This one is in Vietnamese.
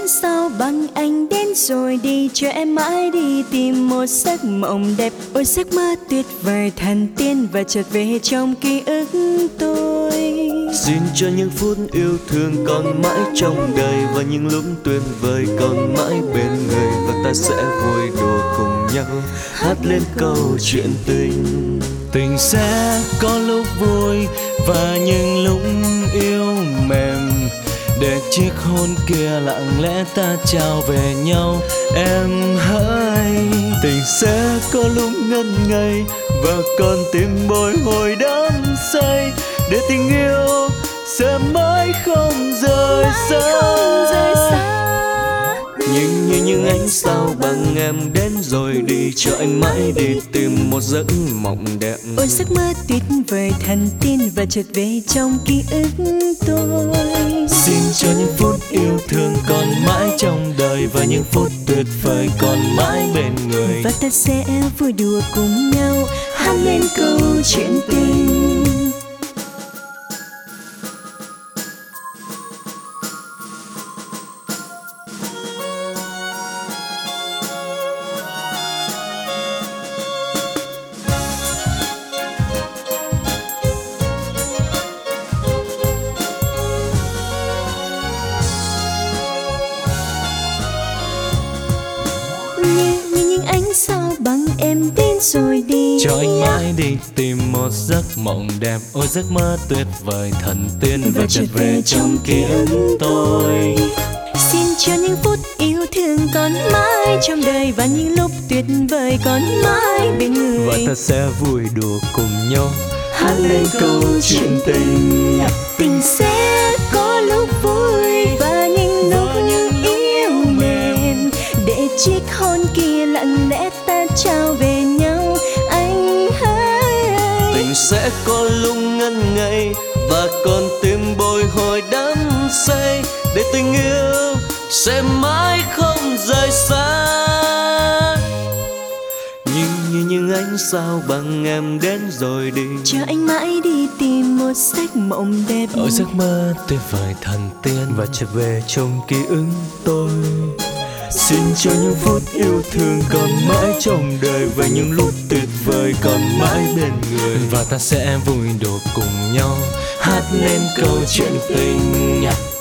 ánh sao bằng anh đến rồi đi, cho em mãi đi tìm một giấc mộng đẹp. Ôi giấc mơ tuyệt vời thần tiên và chợt về trong ký ức tôi. Xin cho những phút yêu thương còn mãi trong đời, và những lúc tuyệt vời còn mãi bên người, và ta sẽ vui đùa cùng nhau hát lên câu chuyện tình. Tình sẽ có lúc vui và những lúc yêu mềm, để chiếc hôn kia lặng lẽ ta trao về nhau em hỡi. Tình sẽ có lúc ngân ngây và còn tim bồi hồi đắm say, để tình yêu sẽ mãi không rời xa. Nhưng như những ánh sao bằng em đến rồi đi, cho anh mãi đi tìm một giấc mộng đẹp. Ôi giấc mơ tuyệt vời thần tiên và chợt về trong ký ức tôi. Xin cho những phút yêu thương còn mãi trong đời, và những phút tuyệt vời còn mãi bên người, và ta sẽ vui đùa cùng nhau hát lên câu chuyện tình. Như những ánh sao bằng em đến rồi đi, cho anh mãi đi tìm một giấc mộng đẹp. Ôi giấc mơ tuyệt vời thần tiên và chợt về trong ký ức tôi. Xin cho những phút yêu thương còn mãi trong đời, và những lúc tuyệt vời còn mãi bên người, và ta sẽ vui đùa cùng nhau hát lên câu chuyện tình. Tình sẽ có lúc vui và những lúc yêu mềm, để chiếc hôn kia lặng lẽ ta trao về nhau anh hỡi. Tình sẽ có lúc ngân ngây và còn tim bồi hồi đắm say, để tình yêu sẽ mãi không rời xa. Nhưng như những ánh sao bằng em đến rồi đi, cho anh mãi đi tìm một giấc mộng đẹp. Ôi giấc mơ tuyệt vời thần tiên và trở về trong ký ức tôi. Xin cho những phút yêu thương còn mãi trong đời, và những lúc tuyệt vời còn mãi bên người, và ta sẽ vui đùa cùng nhau hát lên câu chuyện tình.